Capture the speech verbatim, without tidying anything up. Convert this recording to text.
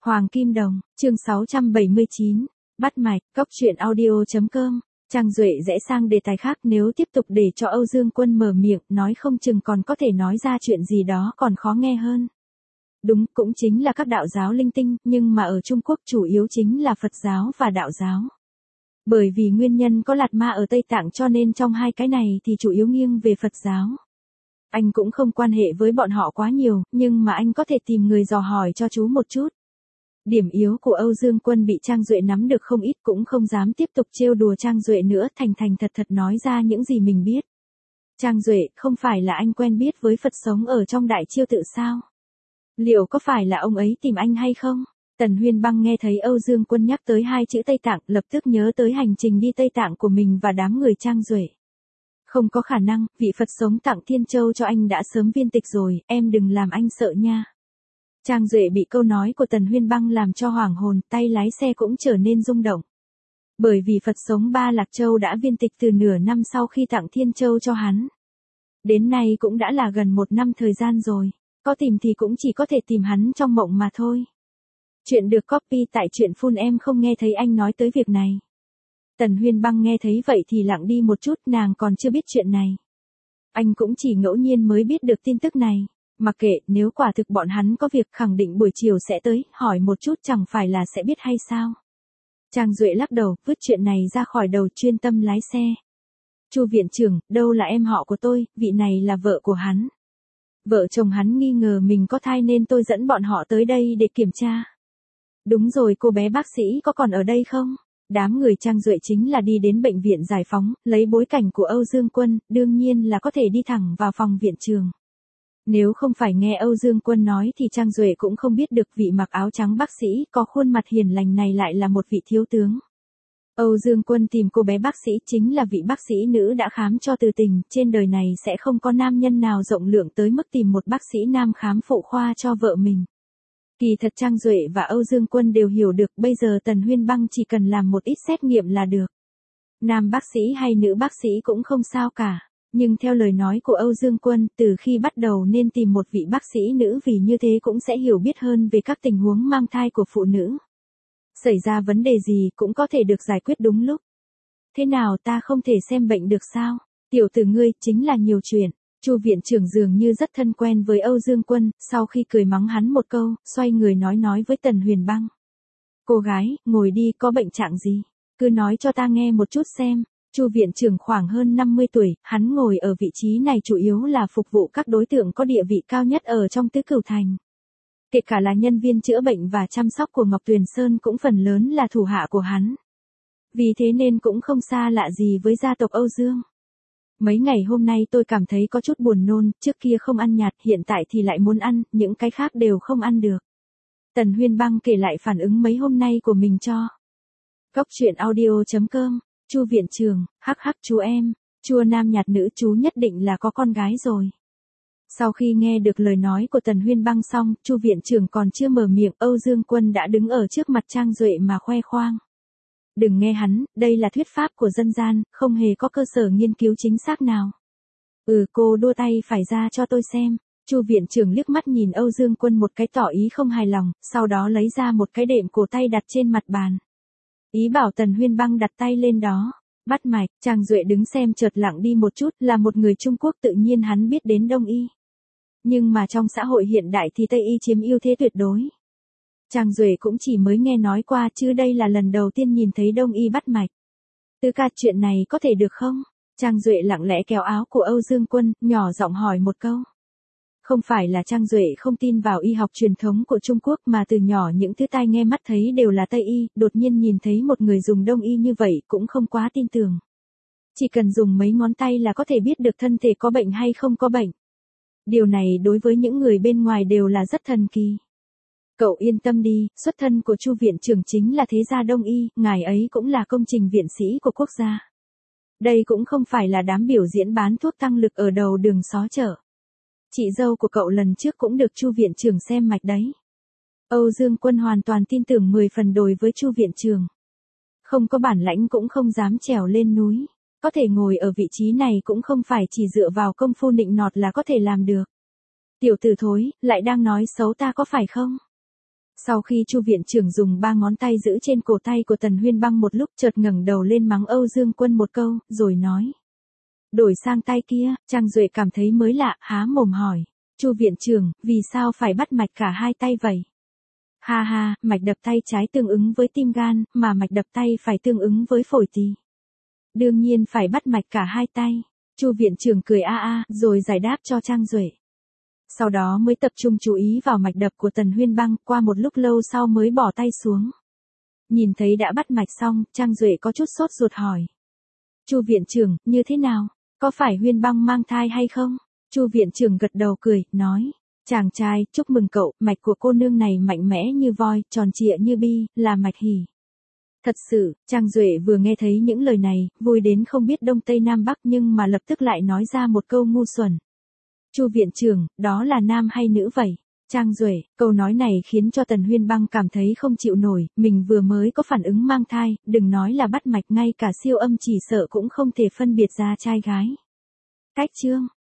Hoàng Kim Đồng, chương sáu trăm bảy mươi chín, bắt mạch, cóc truyện audio.com. Trang Duệ rẽ sang đề tài khác, nếu tiếp tục để cho Âu Dương Quân mở miệng, nói không chừng còn có thể nói ra chuyện gì đó còn khó nghe hơn. Đúng, cũng chính là các đạo giáo linh tinh, nhưng mà ở Trung Quốc chủ yếu chính là Phật giáo và đạo giáo. Bởi vì nguyên nhân có Lạt Ma ở Tây Tạng cho nên trong hai cái này thì chủ yếu nghiêng về Phật giáo. Anh cũng không quan hệ với bọn họ quá nhiều, nhưng mà anh có thể tìm người dò hỏi cho chú một chút. Điểm yếu của Âu Dương Quân bị Trang Duệ nắm được không ít, cũng không dám tiếp tục trêu đùa Trang Duệ nữa, thành thành thật thật nói ra những gì mình biết. Trang Duệ, không phải là anh quen biết với Phật sống ở trong Đại Chiêu Tự sao? Liệu có phải là ông ấy tìm anh hay không? Tần Huyên Băng nghe thấy Âu Dương Quân nhắc tới hai chữ Tây Tạng, lập tức nhớ tới hành trình đi Tây Tạng của mình và đám người Trang Duệ. Không có khả năng, vị Phật sống tặng Thiên Châu cho anh đã sớm viên tịch rồi, em đừng làm anh sợ nha. Trang Duệ bị câu nói của Tần Huyên Băng làm cho hoảng hồn, tay lái xe cũng trở nên rung động. Bởi vì Phật sống Ba Lạc Châu đã viên tịch từ nửa năm sau khi tặng Thiên Châu cho hắn. Đến nay cũng đã là gần một năm thời gian rồi, có tìm thì cũng chỉ có thể tìm hắn trong mộng mà thôi. Chuyện được copy tại truyện phun, em không nghe thấy anh nói tới việc này. Tần Huyên Băng nghe thấy vậy thì lặng đi một chút, nàng còn chưa biết chuyện này. Anh cũng chỉ ngẫu nhiên mới biết được tin tức này. Mặc kệ, nếu quả thực bọn hắn có việc khẳng định buổi chiều sẽ tới, hỏi một chút chẳng phải là sẽ biết hay sao. Trang Duệ lắc đầu, vứt chuyện này ra khỏi đầu, chuyên tâm lái xe. Chu viện trưởng, đâu là em họ của tôi, vị này là vợ của hắn. Vợ chồng hắn nghi ngờ mình có thai nên tôi dẫn bọn họ tới đây để kiểm tra. Đúng rồi, cô bé bác sĩ có còn ở đây không? Đám người Trang Duệ chính là đi đến bệnh viện Giải Phóng, lấy bối cảnh của Âu Dương Quân, đương nhiên là có thể đi thẳng vào phòng viện trường. Nếu không phải nghe Âu Dương Quân nói thì Trang Duệ cũng không biết được vị mặc áo trắng bác sĩ có khuôn mặt hiền lành này lại là một vị thiếu tướng. Âu Dương Quân tìm cô bé bác sĩ chính là vị bác sĩ nữ đã khám cho Từ Tình, trên đời này sẽ không có nam nhân nào rộng lượng tới mức tìm một bác sĩ nam khám phụ khoa cho vợ mình. Kỳ thật Trang Duệ và Âu Dương Quân đều hiểu được, bây giờ Tần Huyên Băng chỉ cần làm một ít xét nghiệm là được. Nam bác sĩ hay nữ bác sĩ cũng không sao cả. Nhưng theo lời nói của Âu Dương Quân, từ khi bắt đầu nên tìm một vị bác sĩ nữ, vì như thế cũng sẽ hiểu biết hơn về các tình huống mang thai của phụ nữ. Xảy ra vấn đề gì cũng có thể được giải quyết đúng lúc. Thế nào, ta không thể xem bệnh được sao? Tiểu tử ngươi chính là nhiều chuyện. Chu viện trưởng dường như rất thân quen với Âu Dương Quân, sau khi cười mắng hắn một câu, xoay người nói nói với Tần Huyền Băng. Cô gái, ngồi đi, có bệnh trạng gì? Cứ nói cho ta nghe một chút xem. Chu viện trưởng khoảng hơn năm mươi tuổi, hắn ngồi ở vị trí này chủ yếu là phục vụ các đối tượng có địa vị cao nhất ở trong Tứ Cửu Thành. Kể cả là nhân viên chữa bệnh và chăm sóc của Ngọc Tuyền Sơn cũng phần lớn là thủ hạ của hắn. Vì thế nên cũng không xa lạ gì với gia tộc Âu Dương. Mấy ngày hôm nay tôi cảm thấy có chút buồn nôn, trước kia không ăn nhạt, hiện tại thì lại muốn ăn, những cái khác đều không ăn được. Tần Huyên Băng kể lại phản ứng mấy hôm nay của mình cho cóc truyện audio.com. Chu viện trưởng, hắc hắc chú em, chua nam nhạt nữ, chú nhất định là có con gái rồi. Sau khi nghe được lời nói của Tần Huyên Băng xong, Chu viện trưởng còn chưa mở miệng, Âu Dương Quân đã đứng ở trước mặt Trang Duệ mà khoe khoang. Đừng nghe hắn, đây là thuyết pháp của dân gian, không hề có cơ sở nghiên cứu chính xác nào. Ừ, cô đua tay phải ra cho tôi xem. Chu viện trưởng liếc mắt nhìn Âu Dương Quân một cái tỏ ý không hài lòng, sau đó lấy ra một cái đệm cổ tay đặt trên mặt bàn. Ý bảo Tần Huyên Băng đặt tay lên đó. Bắt mạch, Trang Duệ đứng xem chợt lặng đi một chút, là một người Trung Quốc tự nhiên hắn biết đến Đông y. Nhưng mà trong xã hội hiện đại thì Tây y chiếm ưu thế tuyệt đối. Trang Duệ cũng chỉ mới nghe nói qua chứ đây là lần đầu tiên nhìn thấy Đông y bắt mạch. Tứ ca, chuyện này có thể được không? Trang Duệ lặng lẽ kéo áo của Âu Dương Quân, nhỏ giọng hỏi một câu. Không phải là Trang Duệ không tin vào y học truyền thống của Trung Quốc mà từ nhỏ những thứ tai nghe mắt thấy đều là Tây y, đột nhiên nhìn thấy một người dùng Đông y như vậy cũng không quá tin tưởng. Chỉ cần dùng mấy ngón tay là có thể biết được thân thể có bệnh hay không có bệnh. Điều này đối với những người bên ngoài đều là rất thần kỳ. Cậu yên tâm đi, xuất thân của Chu viện trưởng chính là thế gia Đông y, ngài ấy cũng là công trình viện sĩ của quốc gia. Đây cũng không phải là đám biểu diễn bán thuốc tăng lực ở đầu đường xó chợ. Chị dâu của cậu lần trước cũng được Chu viện trưởng xem mạch đấy. Âu Dương Quân hoàn toàn tin tưởng mười phần đối với Chu viện trưởng. Không có bản lãnh cũng không dám trèo lên núi. Có thể ngồi ở vị trí này cũng không phải chỉ dựa vào công phu nịnh nọt là có thể làm được. Tiểu tử thối, lại đang nói xấu ta có phải không? Sau khi Chu viện trưởng dùng ba ngón tay giữ trên cổ tay của Tần Huyên Băng một lúc, chợt ngẩng đầu lên mắng Âu Dương Quân một câu, rồi nói. Đổi sang tay kia. Trang Duệ cảm thấy mới lạ, há mồm hỏi. Chu viện trưởng, vì sao phải bắt mạch cả hai tay vậy? Ha ha, mạch đập tay trái tương ứng với tim gan, mà mạch đập tay phải tương ứng với phổi tỳ. Đương nhiên phải bắt mạch cả hai tay. Chu viện trưởng cười a a, rồi giải đáp cho Trang Duệ. Sau đó mới tập trung chú ý vào mạch đập của Tần Huyên Băng, qua một lúc lâu sau mới bỏ tay xuống. Nhìn thấy đã bắt mạch xong, Trang Duệ có chút sốt ruột hỏi. Chu viện trưởng, như thế nào? Có phải Huyên Băng mang thai hay không? Chu viện trưởng gật đầu cười, nói. Chàng trai, chúc mừng cậu, mạch của cô nương này mạnh mẽ như voi, tròn trịa như bi, là mạch hỉ. Thật sự, Trang Duệ vừa nghe thấy những lời này, vui đến không biết đông tây nam bắc, nhưng mà lập tức lại nói ra một câu ngu xuẩn. Chu viện trưởng, đó là nam hay nữ vậy? Trang Duệ, câu nói này khiến cho Tần Huyên Băng cảm thấy không chịu nổi, mình vừa mới có phản ứng mang thai, đừng nói là bắt mạch, ngay cả siêu âm chỉ sợ cũng không thể phân biệt ra trai gái. Cách chương